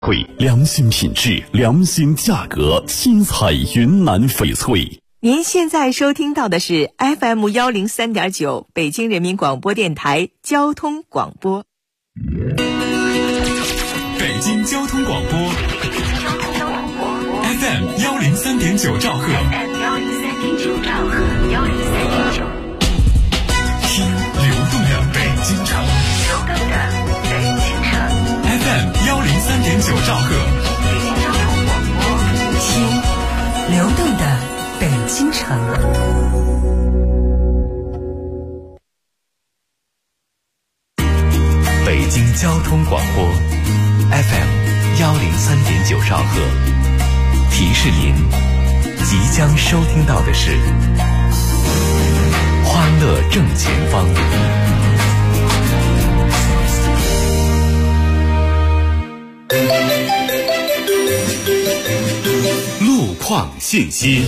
会良心品质，良心价格，新彩云南翡翠。 您现在收听到的是 FM103.9 北京人民广播电台交通广播。 北京交通广播 FM103.9 兆赫，听流动的北京城FM103.9 兆赫， 听流动的北京城。 北京交通广播 FM103.9 兆赫，提示您即将收听到的是欢乐正前方。 路况信息。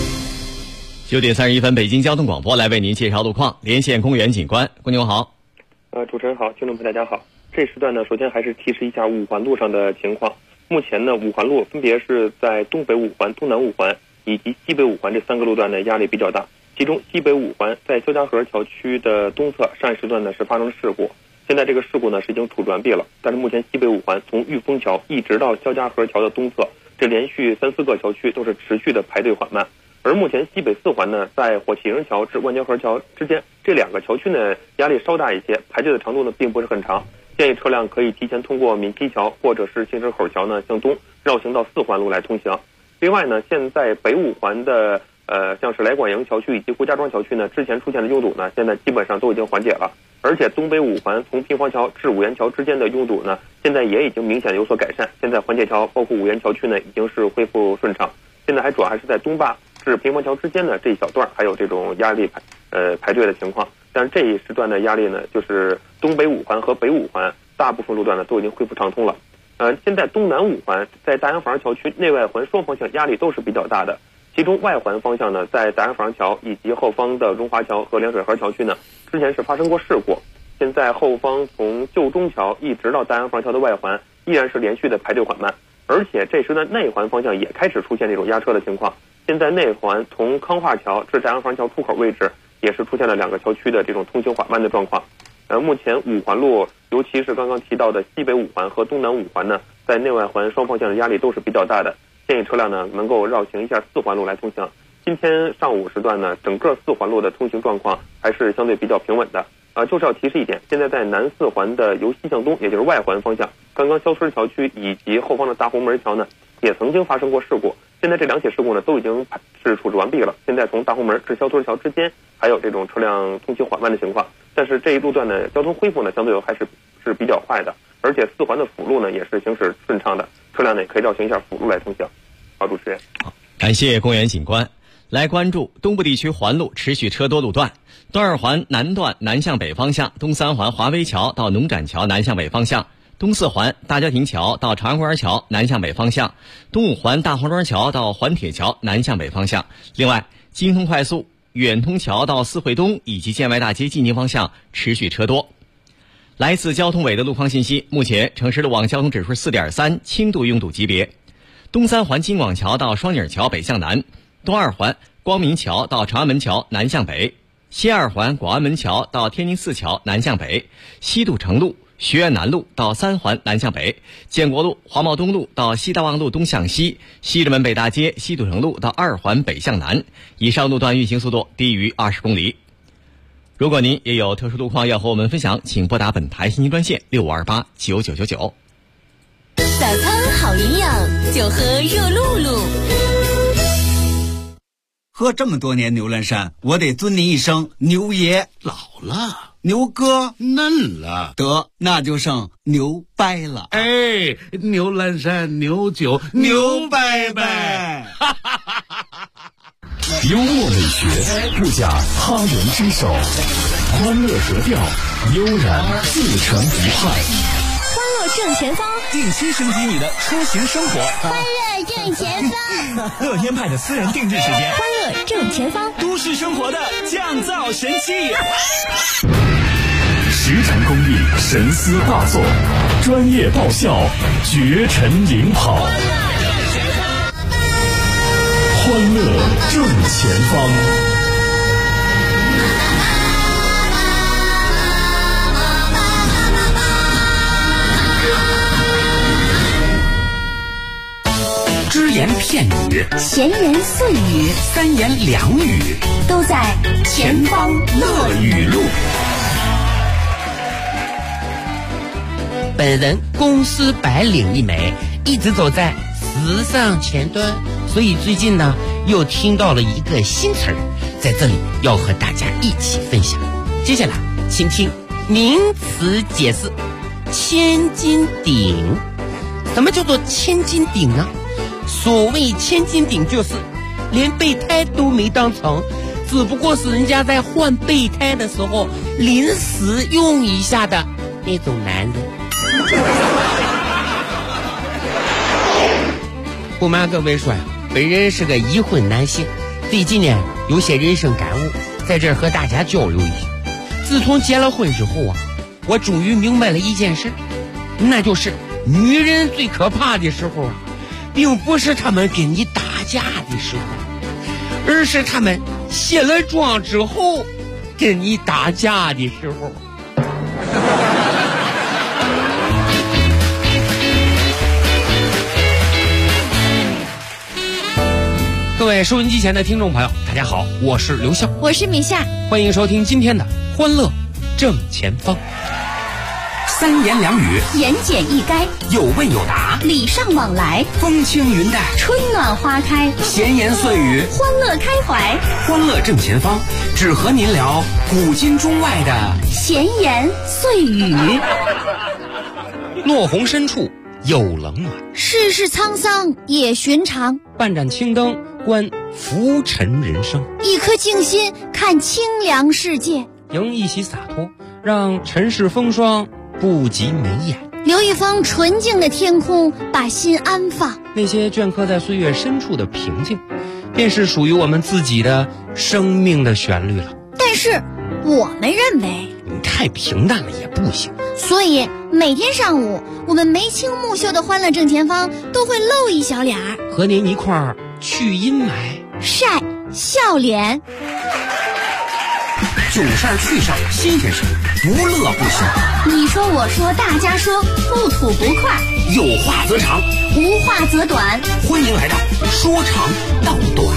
9点31分，北京交通广播来为您介绍路况。连线公园警官，公牛好。 主持人好，听众朋友大家好。这时段呢，首先还是提示一下五环路上的情况。目前呢，五环路分别是在东北五环、东南五环以及西北五环这三个路段呢压力比较大。其中西北五环在焦家河桥区的东侧上一时段呢是发生了事故，现在这个事故呢是已经处置完毕了。但是目前西北五环从玉峰桥一直到焦家河桥的东侧，这连续3、4个桥区都是持续的排队缓慢。而目前西北4环呢，在火器营桥至万家河桥之间这2个桥区呢压力稍大一些，排队的长度呢并不是很长，建议车辆可以提前通过闽溪桥或者是新石口桥呢向东绕行到4环路来通行。另外呢，现在北五环的像是来广营桥区以及郭家庄桥区呢，之前出现的拥堵呢，现在基本上都已经缓解了。而且东北五环从平房桥至五元桥之间的拥堵呢，现在也已经明显有所改善。现在环界桥包括五元桥区呢，已经是恢复顺畅。现在主要还是在东坝至平房桥之间的这一小段还有这种压力排队的情况。但是这一时段的压力呢，就是东北五环和北五环大部分路段呢都已经恢复畅通了。现在东南五环在大洋坊桥区内外环双方向压力都是比较大的。其中外环方向呢，在大洋坊桥以及后方的荣华桥和凉水河桥区呢，之前是发生过事故。现在后方从旧中桥一直到大洋坊桥的外环依然是连续的排队缓慢，而且这时呢内环方向也开始出现这种压车的情况。现在内环从康化桥至大洋坊桥出口位置也是出现了2个桥区的这种通行缓慢的状况。目前五环路，尤其是刚刚提到的西北五环和东南五环呢，在内外环双方向的压力都是比较大的。建议车辆呢能够绕行一下4环路来通行。今天上午时段呢，整个4环路的通行状况还是相对比较平稳的。就是要提示一点，现在在南4环的由西向东，也就是外环方向，刚刚肖村桥区以及后方的大红门桥呢，也曾经发生过事故。现在这2起事故呢都已经是处置完毕了。现在从大红门至肖村桥之间还有这种车辆通行缓慢的情况，但是这一路段呢交通恢复呢相对还是比较快的，而且4环的辅路呢也是行驶顺畅的，车辆呢也可以绕行一下辅路来通行。好，主持人， 感谢公园警官。来关注东部地区环路持续车多路段，东2环南段南向北方向，东3环华威桥到农展桥南向北方向，东4环大家庭桥到长安公园桥南向北方向，东5环大黄庄桥到环铁桥南向北方向。另外，京通快速远通桥到四惠东以及建外大街进京方向持续车多。来自交通委的路况信息，目前城市路网交通指数 4.3， 轻度拥堵级别。东3环京广桥到双井桥北向南，东2环光明桥到长安门桥南向北，西2环广安门桥到天宁寺桥南向北，西堵城路学院南路到3环南向北，建国路黄茂东路到西大望路东向西，西直门北大街西堵城路到2环北向南。以上路段运行速度低于20公里。如果您也有特殊路况要和我们分享，请拨打本台信息专线6528999999。 早餐好营养，就喝热露露。 喝这么多年牛栏山，我得尊您一声牛爷。 老了， 牛哥嫩了， 得那就剩牛掰了。 哎，牛栏山牛酒牛掰掰。 幽默美学，不假他人之手，欢乐格调，悠然自成一派。 欢乐正前方， 定期升级你的出行生活。 欢乐正前方， 乐天派的私人定制时间。 欢乐正前方， 都市生活的降噪神器。 石城工艺神思大作， 专业爆笑，绝尘领跑，欢乐正前方。 只言片语， 闲言碎语， 三言两语， 都在前方乐语录。 本人公司白领一枚，一直走在时尚前端，所以最近呢又听到了一个新词儿，在这里要和大家一起分享。接下来请听名词解释。千斤顶。什么叫做千斤顶呢？所谓千斤顶，就是连备胎都没当成，只不过是人家在换备胎的时候临时用一下的那种男人。不瞒各位说呀，本人是个已婚男性，最近呢有些人生感悟，在这儿和大家交流一下。自从结了婚之后啊，我终于明白了一件事，那就是女人最可怕的时候啊，并不是他们跟你打架的时候，而是他们卸了妆之后跟你打架的时候。各位收音机前的听众朋友，大家好，我是刘笑， 我是米夏， 欢迎收听今天的欢乐正前方。 三言两语， 言简意赅， 有问有答， 礼尚往来， 风轻云淡， 春暖花开， 闲言碎语， 欢乐开怀。 欢乐正前方，只和您聊古今中外的闲言碎语。 落红深处有冷暖， 世事沧桑也寻常。 半盏青灯观浮沉人生， 一颗静心看清凉世界。 迎一袭洒脱，让尘世风霜不及眉眼。 留一方纯净的天空，把心安放。 那些镌刻在岁月深处的平静，便是属于我们自己的生命的旋律了。 但是我们认为你太平淡了也不行， 所以每天上午我们眉清目秀的欢乐正前方都会露一小脸儿， 和您一块儿去阴霾， 晒笑脸。 囧事儿趣事儿新鲜事儿，不乐不行。 你说我说大家说，不吐不快， 有话则长， 无话则短。 欢迎来到说长道短。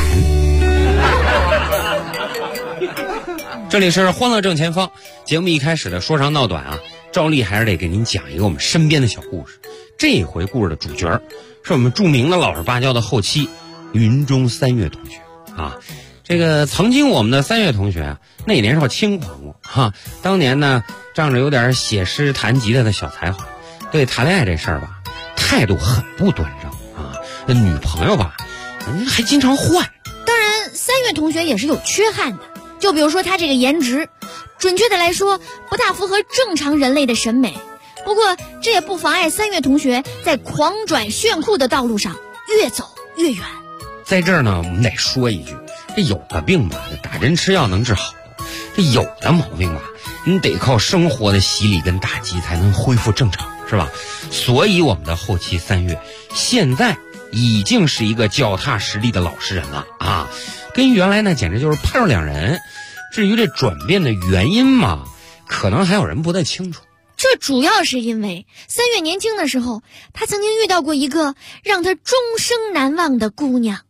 这里是欢乐正前方，节目一开始的说长道短啊，照例还是得给您讲一个我们身边的小故事。这回故事的主角是我们著名的老实巴交的后期云中三月同学啊。这个曾经我们的三月同学啊，那年少轻狂过哈，当年呢仗着有点写诗弹吉他的小才华，对谈恋爱这事儿吧态度很不端正啊，那女朋友吧还经常换。 当然三月同学也是有缺憾的，就比如说他这个颜值，准确的来说不大符合正常人类的审美。不过这也不妨碍三月同学在狂拽炫酷的道路上越走越远。 在这儿呢我们得说一句，这有的病吧打针吃药能治好的，这有的毛病吧你得靠生活的洗礼跟打击才能恢复正常，是吧？所以我们的后期三月现在已经是一个脚踏实地的老实人了啊，跟原来呢简直就是判若两人。至于这转变的原因嘛，可能还有人不太清楚。 这主要是因为三月年轻的时候，他曾经遇到过一个让他终生难忘的姑娘。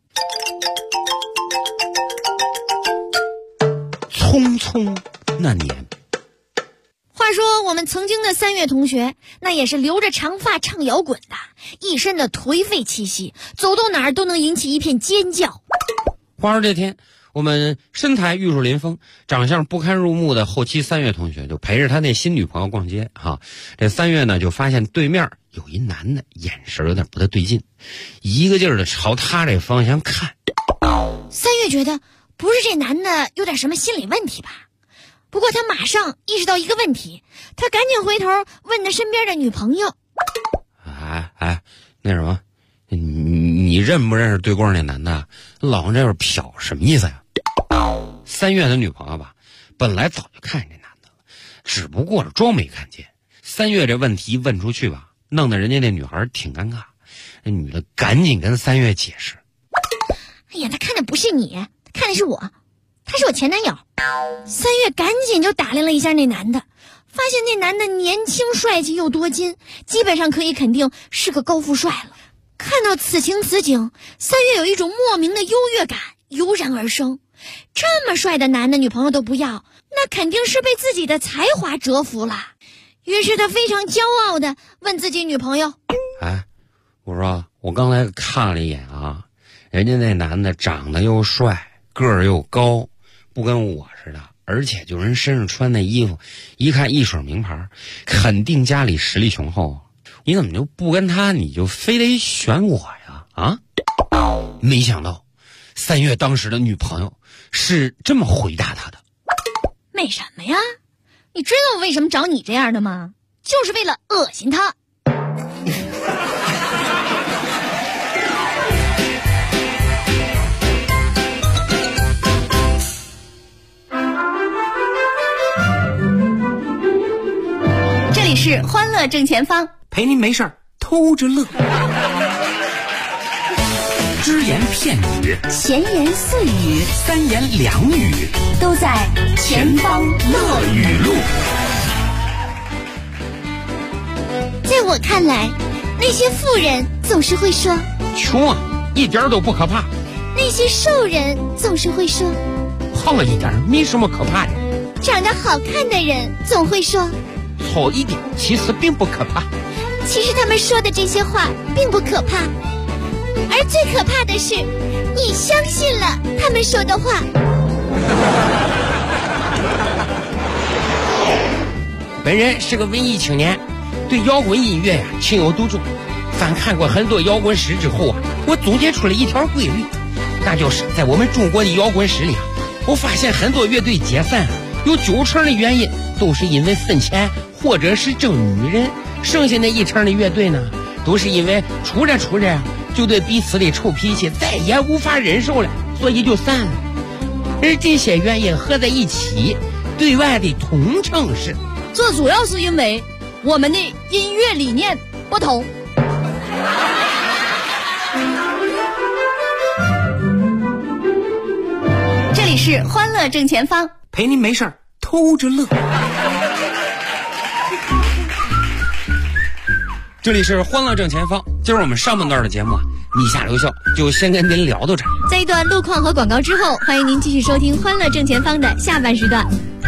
匆匆那年， 话说我们曾经的三月同学，那也是留着长发唱摇滚的，一身的颓废气息，走到哪儿都能引起一片尖叫。 话说这天，我们身材玉树临风，长相不堪入目的后期三月同学就陪着他那新女朋友逛街哈。这三月呢就发现对面有一男的眼神有点不太对劲，一个劲儿的朝他这方向看。 三月觉得不是这男的有点什么心理问题吧？不过他马上意识到一个问题，他赶紧回头问他身边的女朋友： 那什么，你认不认识对过那男的？老往这边瞟什么意思呀？三月的女朋友吧本来早就看见这男的了，只不过是装没看见。三月这问题问出去吧， 弄得人家那女孩挺尴尬。那女的赶紧跟3月解释： 哎呀，他看的不是你，他看的是我，他是我前男友。3月赶紧就打量了一下那男的，发现那男的年轻帅气又多金，基本上可以肯定是个高富帅了。看到此情此景，3月有一种莫名的优越感油然而生。这么帅的男的女朋友都不要，那肯定是被自己的才华折服了。于是他非常骄傲地问自己女朋友： 哎，我说我刚才看了一眼啊，人家那男的长得又帅，个儿又高，不跟我似的，而且就人身上穿那衣服一看一水名牌，肯定家里实力雄厚。你怎么就不跟他，你就非得选我呀？啊！没想到3月当时的女朋友是这么回答他的： 为什么呀？你知道我为什么找你这样的吗？就是为了恶心他。 这里是欢乐正前方， 陪您没事儿偷着乐。只言片语， 闲言碎语， 三言两语， 都在前方乐语录。 在我看来，那些富人总是会说穷啊，一点都不可怕； 那些瘦人总是会说胖了一点没什么可怕的； 长得好看的人总会说好一点其实并不可怕。 其实他们说的这些话并不可怕，而最可怕的是你相信了他们说的话。 本人是个文艺青年，对摇滚音乐呀情有独钟。翻看过很多摇滚史之后啊，我总结出了一条规律，那就是在我们中国的摇滚史里啊，我发现很多乐队解散有90%的原因都是因为分钱或者是争女人，剩下那1成的乐队呢，都是因为处着就对彼此的臭脾气再也无法忍受了，所以就散了。而这些原因合在一起，对外的统称是： 这主要是因为我们的音乐理念不同。 这里是欢乐正前方， 陪您没事儿偷着乐。 这里是欢乐正前方，今儿我们上半段的节目啊，你下留笑就先跟您聊到这儿。 在一段路况和广告之后，欢迎您继续收听欢乐正前方的下半时段。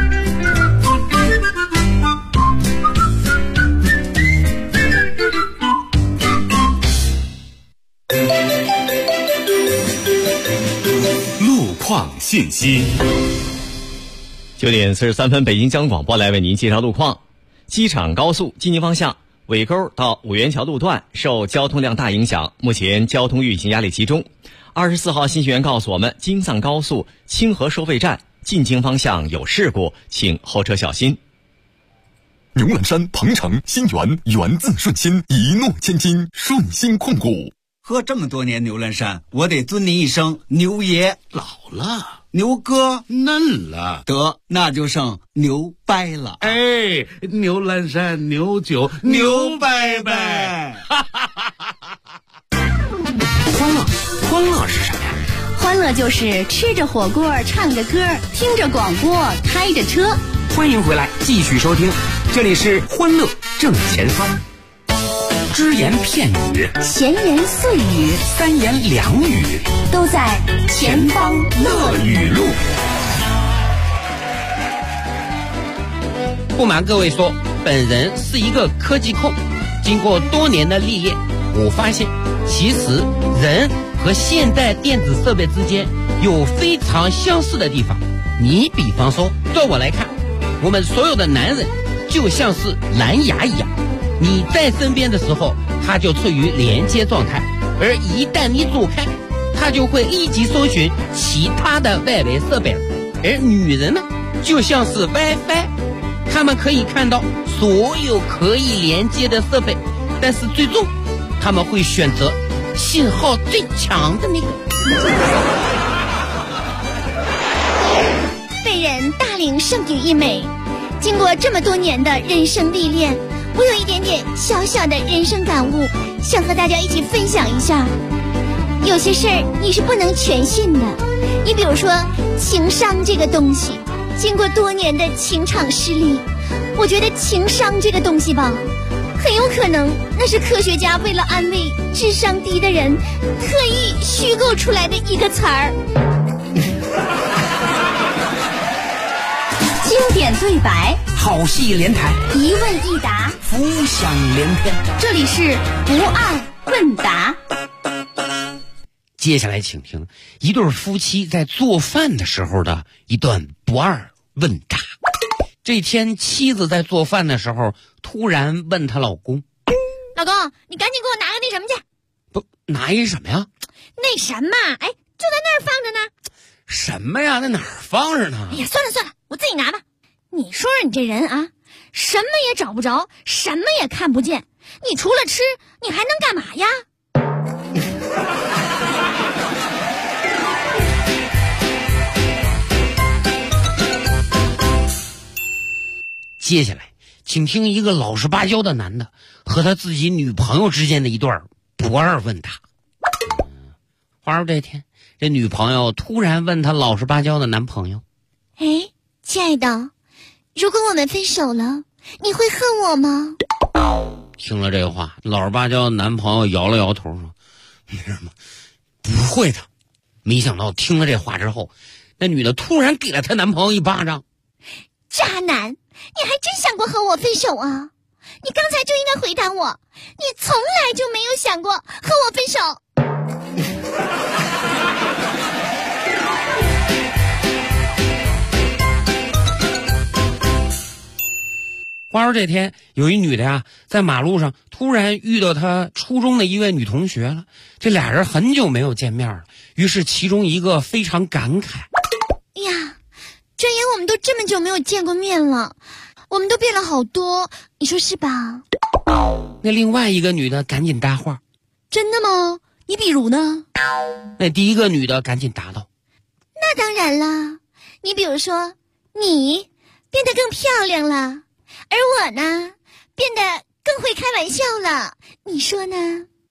路况信息。 9点43分，北京交通广播来为您介绍路况。机场高速进京方向尾沟到五元桥路段受交通量大影响，目前交通运行压力集中。24号信息员告诉我们，京藏高速清河收费站进京方向有事故，请后车小心。 牛栏山、鹏城、新源，源自顺心，一诺千金，顺心控股。 喝这么多年牛栏山，我得尊您一声牛爷。 老了， 牛哥嫩了， 得那就剩牛掰了。 哎，牛栏山牛酒牛掰掰。 欢乐是什么呀？ 欢乐就是吃着火锅，唱着歌，听着广播，开着车。 欢迎回来，继续收听，这里是欢乐正前方。只言片语， 闲言碎语， 三言两语， 都在前方乐语录。 不瞒各位说，本人是一个科技控，经过多年的历练，我发现其实人和现代电子设备之间有非常相似的地方。你比方说，照我来看，我们所有的男人就像是蓝牙一样，你在身边的时候，它就处于连接状态，而一旦你走开，它就会立即搜寻其他的外围设备。而女人呢，就像是 WiFi， 她们可以看到所有可以连接的设备，但是最终她们会选择信号最强的那个。 被人大龄剩女一枚，经过这么多年的人生历练， 我有一点点小小的人生感悟，想和大家一起分享一下。有些事儿你是不能全信的，你比如说情商这个东西，经过多年的情场失利，我觉得情商这个东西吧，很有可能那是科学家为了安慰智商低的人特意虚构出来的一个词儿。 经典对白， 好戏连台， 一问一答， 浮想联翩。 这里是不二问答。 接下来请听一对夫妻在做饭的时候的一段不二问答。这天妻子在做饭的时候突然问她老公， 老公，你赶紧给我拿个那什么去。 不，拿一什么呀？ 那什么，哎，就在那儿放着呢。 什么呀？在哪儿放着呢？ 哎呀，算了算了，我自己拿吧。你说说你这人啊，什么也找不着，什么也看不见，你除了吃你还能干嘛呀？ 接下来请听一个老实巴交的男的和他自己女朋友之间的一段不二问答。话说这天，这女朋友突然问他老实巴交的男朋友， 哎，亲爱的，如果我们分手了，你会恨我吗？ 听了这话，老实巴交的男朋友摇了摇头说，那什么，不会的。没想到听了这话之后，那女的突然给了她男朋友一巴掌。 渣男，你还真想过和我分手啊？你刚才就应该回答我，你从来就没有想过和我分手。 话说这天，有一女的呀，在马路上突然遇到她初中的一位女同学了。这俩人很久没有见面了，于是其中一个非常感慨： 呀，转眼我们都这么久没有见过面了，我们都变了好多，你说是吧？ 那另外一个女的赶紧搭话： 真的吗？你比如呢？ 那第一个女的赶紧答道： 那当然啦，你比如说，你变得更漂亮了，而我呢，变得更会开玩笑了，你说呢？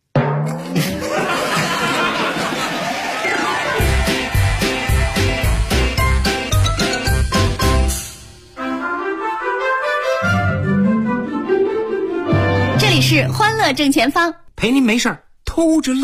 这里是欢乐正前方， 陪您没事儿偷着乐。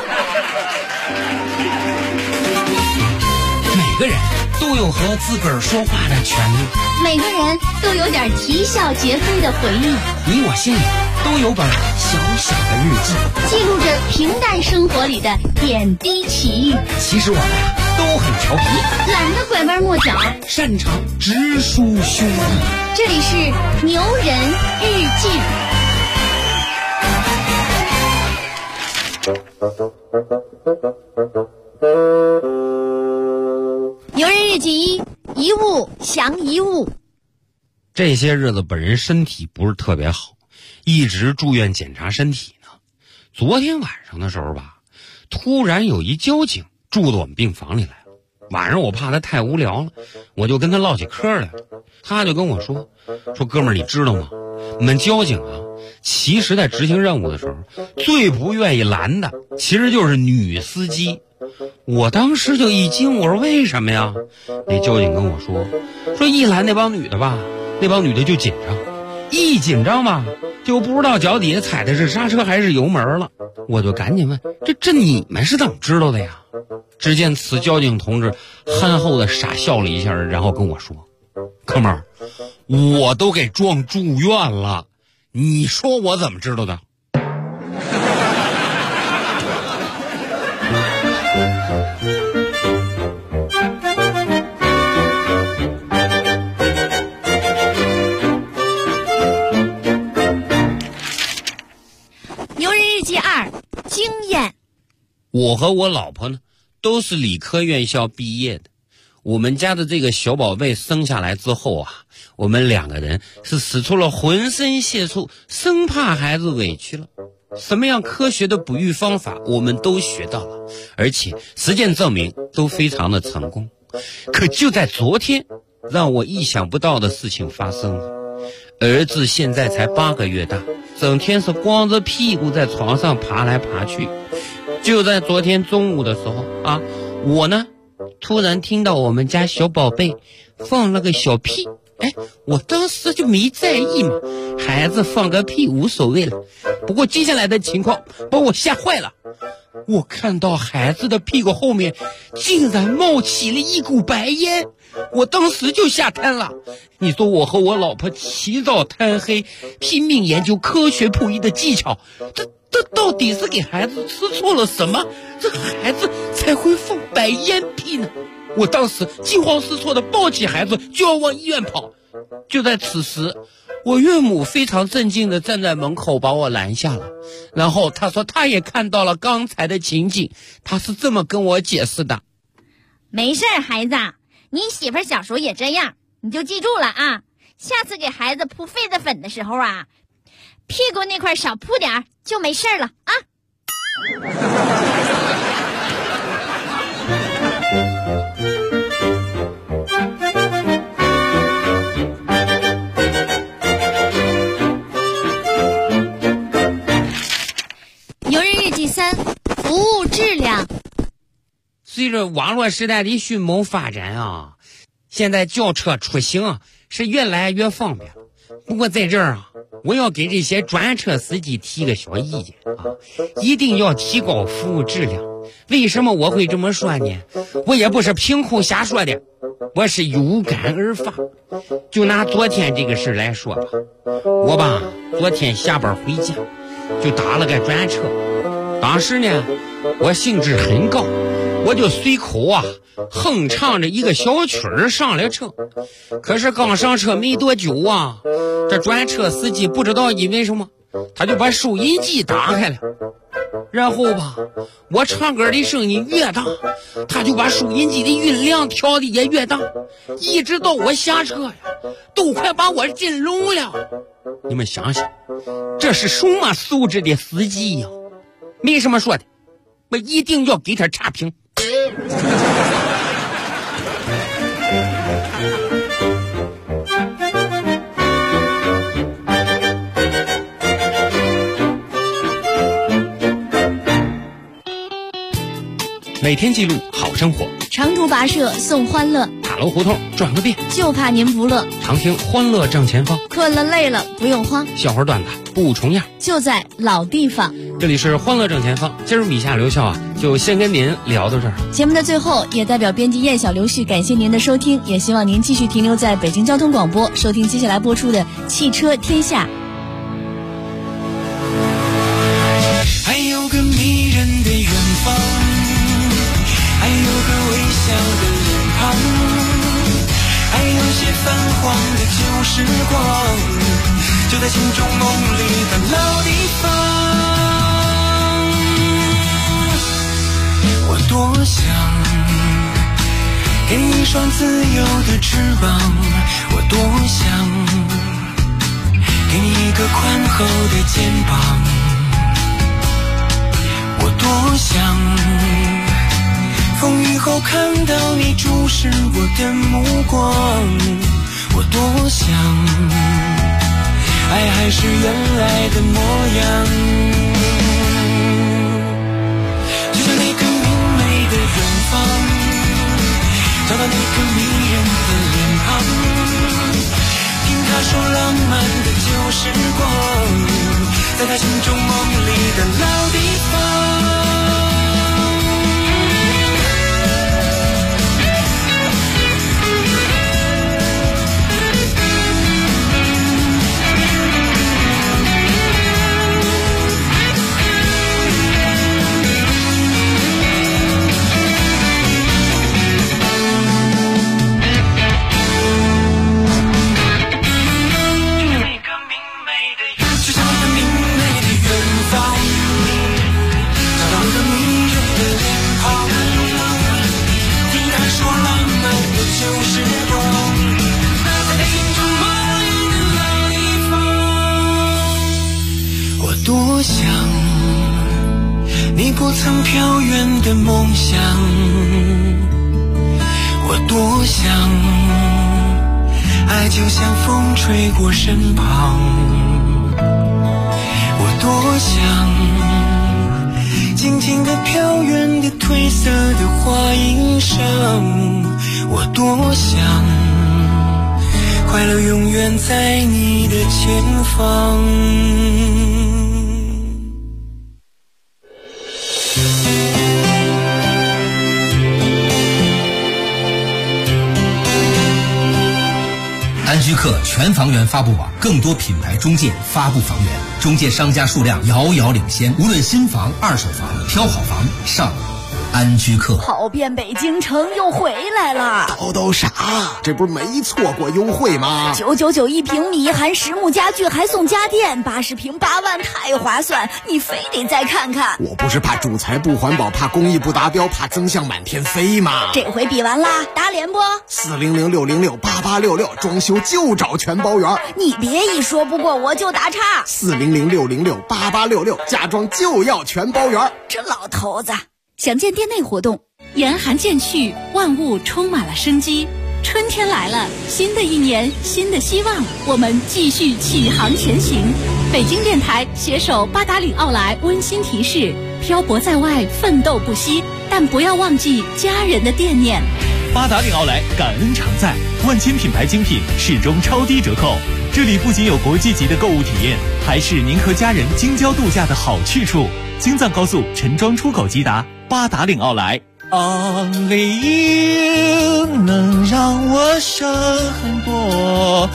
每个人都有和自个儿说话的权利， 每个人都有点啼笑皆非的回忆， 你我心里都有本小小的日记， 记录着平淡生活里的点滴奇遇。 其实我们都很调皮， 懒得拐弯抹角， 擅长直抒胸臆。 这里是牛人日记。牛人日记一物降一物。 这些日子本人身体不是特别好，一直住院检查身体呢。昨天晚上的时候吧，突然有一交警住到我们病房里来了。晚上我怕他太无聊了，我就跟他唠起嗑来了。他就跟我说哥们儿，你知道吗？我们交警啊，其实在执行任务的时候最不愿意拦的其实就是女司机。我当时就一惊，我说为什么呀？那交警跟我说一拦那帮女的吧，那帮女的就紧张，一紧张吧就不知道脚底下踩的是刹车还是油门了。我就赶紧问，这你们是怎么知道的呀？只见此交警同志憨厚的傻笑了一下，然后跟我说，哥们儿，我都给撞住院了，你说我怎么知道的？ 牛人日记2，经验。 我和我老婆呢，都是理科院校毕业的。我们家的这个小宝贝生下来之后啊，我们两个人是使出了浑身解数，生怕孩子委屈了。什么样科学的哺育方法我们都学到了，而且实践证明都非常的成功。可就在昨天，让我意想不到的事情发生了。 儿子现在才8个月大，整天是光着屁股在床上爬来爬去。就在昨天中午的时候啊，我呢突然听到我们家小宝贝放了个小屁，我当时就没在意嘛，孩子放个屁无所谓了。不过接下来的情况把我吓坏了，我看到孩子的屁股后面竟然冒起了一股白烟，我当时就吓瘫了。你说我和我老婆起早贪黑拼命研究科学溥仪的技巧，这到底是给孩子吃错了什么，这孩子才会放白烟屁呢？我当时惊慌失措地抱起孩子就要往医院跑。就在此时，我岳母非常镇静地站在门口把我拦下了，然后她说她也看到了刚才的情景，她是这么跟我解释的： 没事儿，孩子，你媳妇儿小时候也这样，你就记住了啊，下次给孩子铺痱子粉的时候啊，屁股那块少铺点就没事了啊。游人日记3，服务质量。 随着网络时代的迅猛发展啊，现在叫车出行是越来越方便。不过在这儿啊，我要给这些专车司机提个小意见啊，一定要提高服务质量。为什么我会这么说呢？我也不是凭空瞎说的，我是有感而发。就拿昨天这个事来说吧，我吧昨天下班回家就打了个专车，当时呢我兴致很高，我就随口哼唱着一个小曲儿上了车。可是刚上车没多久这专车司机不知道因为什么，他就把收音机打开了，然后吧我唱歌的声音越大，他就把收音机的音量调的也越大，一直到我下车呀，都快把我震聋了。你们想想，这是什么素质的司机呀？没什么说的，我一定要给他差评。 每天记录好生活， 长途跋涉送欢乐， 塔楼胡同转个遍， 就怕您不乐。 常听欢乐正前方， 困了累了不用慌， 笑话段子不重样， 就在老地方。 这里是欢乐正前方，今儿米夏刘笑就先跟您聊到这儿。 节目的最后，也代表编辑燕小刘旭感谢您的收听，也希望您继续停留在北京交通广播，收听接下来播出的汽车天下。 还有个迷人的远方，还有个微笑的脸庞，还有些泛黄的旧时光，就在心中梦里的老地方。我多想给你一双自由的翅膀，我多想给你一个宽厚的肩膀，我多想风雨后看到你注视我的目光，我多想爱还是原来的模样，就像那个明媚的远方，找到那个迷人的脸庞，听他说浪漫的旧时光，在他心中梦里的老地方。多想你不曾飘远的梦想，我多想爱就像风吹过身旁，我多想静静地飘远的褪色的花衣裳，我多想快乐永远在你的前方。 安居客全房源发布网，更多品牌中介发布房源，中介商家数量遥遥领先。无论新房、二手房，挑好房上安居客。 跑遍北京城又回来了， 都啥？这不是没错过优惠吗 ？999一平米，含实木家具还送家电，80平8万，太划算！你非得再看看。 我不是怕主材不环保，怕工艺不达标，怕增项满天飞吗？ 这回比完啦，打脸不 ？400-606-8866，装修就找全包圆。 你别一说不过我就打岔。 400-606-8866，家装就要全包圆。 这老头子。 详见店内活动。严寒渐去，万物充满了生机。春天来了，新的一年，新的希望，我们继续启航前行。北京电台携手八达岭奥莱温馨提示：漂泊在外，奋斗不息，但不要忘记家人的惦念。 八达岭奥莱感恩常在，万千品牌精品始终超低折扣。这里不仅有国际级的购物体验，还是您和家人京郊度假的好去处。京藏高速陈庄出口即达，八达岭奥莱。 Only you 能让我省很多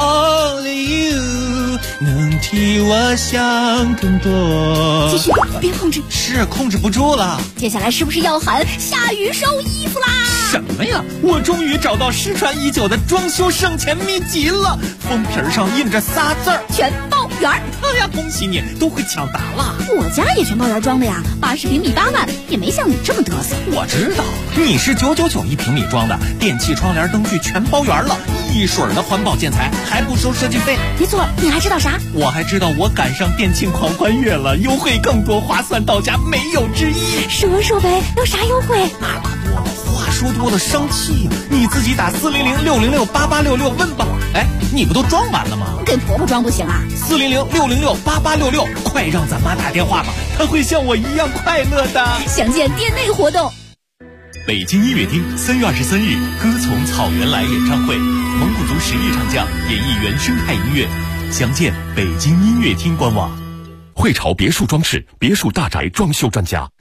，Only you 能替我想更多。 继续，别控制。 是控制不住了。 接下来是不是要喊下雨收衣服啦？ 什么呀！我终于找到失传已久的装修省钱秘籍了，封皮上印着仨字儿： 全包圆。 哎呀，恭喜你，都会抢答了。 我家也全包圆装的呀，80平米8万，也没像你这么嘚瑟。 我知道，你是999一平米装的，电器、窗帘、灯具全包圆了，一水儿的环保建材，还不收设计费。 没错，你还知道啥？ 我还知道我赶上电庆狂欢月了，优惠更多，划算到家，没有之一。 说呗，有啥优惠？ 那可多了，话说多了生气呀！你自己打400-606-8866问吧。哎，你不都装完了吗？ 给婆婆装不行啊 ？400-606-8866，快让咱妈打电话吧，她会像我一样快乐的。 详见店内活动。 北京音乐厅3月23日，歌从草原来演唱会，蒙古族实力唱将演绎原生态音乐，详见北京音乐厅官网。 汇潮别墅装饰，别墅大宅装修专家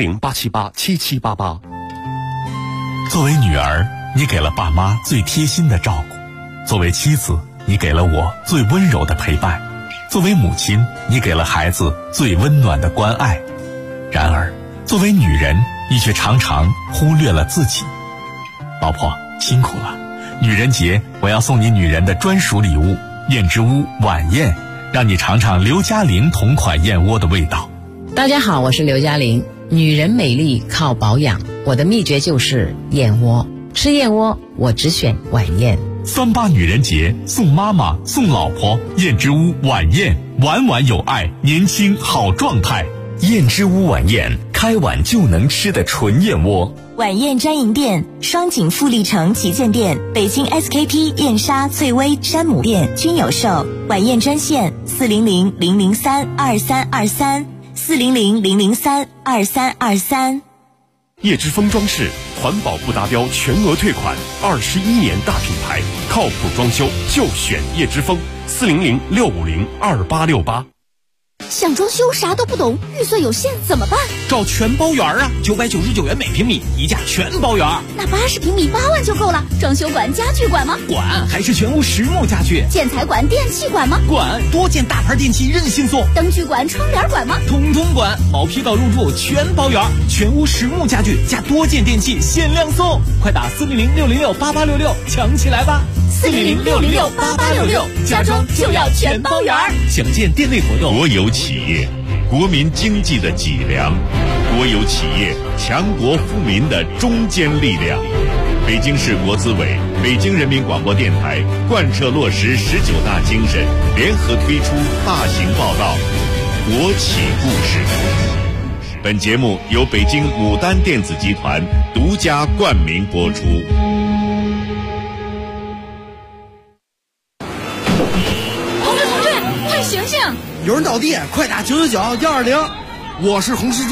，400-878-7788。 作为女儿，你给了爸妈最贴心的照顾；作为妻子，你给了我最温柔的陪伴；作为母亲，你给了孩子最温暖的关爱。然而，作为女人，你却常常忽略了自己。老婆，辛苦了！女人节，我要送你女人的专属礼物——燕之屋晚宴，让你尝尝刘嘉玲同款燕窝的味道。 大家好，我是刘嘉玲。女人美丽靠保养，我的秘诀就是燕窝。吃燕窝，我只选晚宴。 38女人节，送妈妈，送老婆，燕之屋晚宴，晚晚有爱，年轻好状态。 燕之屋晚宴，开碗就能吃的纯燕窝。 晚宴专营店：双井富力城旗舰店、北京 SKP 燕莎、翠微、山姆店均有售。晚宴专线400-003-2323，400-003-2323。 叶之峰装饰，环保不达标全额退款，21年大品牌，靠谱装修就选叶之峰，400-650-2868。 想装修啥都不懂，预算有限怎么办？ 找全包圆啊，999元每平米，一价全包圆。 那80平米8万就够了。装修管、家具管吗？ 管，还是全屋实木家具。 建材管、电器管吗？ 管，多件大牌电器任性送。 灯具管、窗帘管吗？ 统统管，毛坯到入住全包圆，全屋实木家具加多件电器限量送。快打400-606-8866，抢起来吧 ！400-606-8866，家装就要全包圆。 详见店内活动。 国有企业，国民经济的脊梁；国有企业，强国富民的中坚力量。北京市国资委、北京人民广播电台贯彻落实19大精神，联合推出大型报道《国企故事》。本节目由北京牡丹电子集团独家冠名播出。 有人倒地，快打999-120。 我是红十字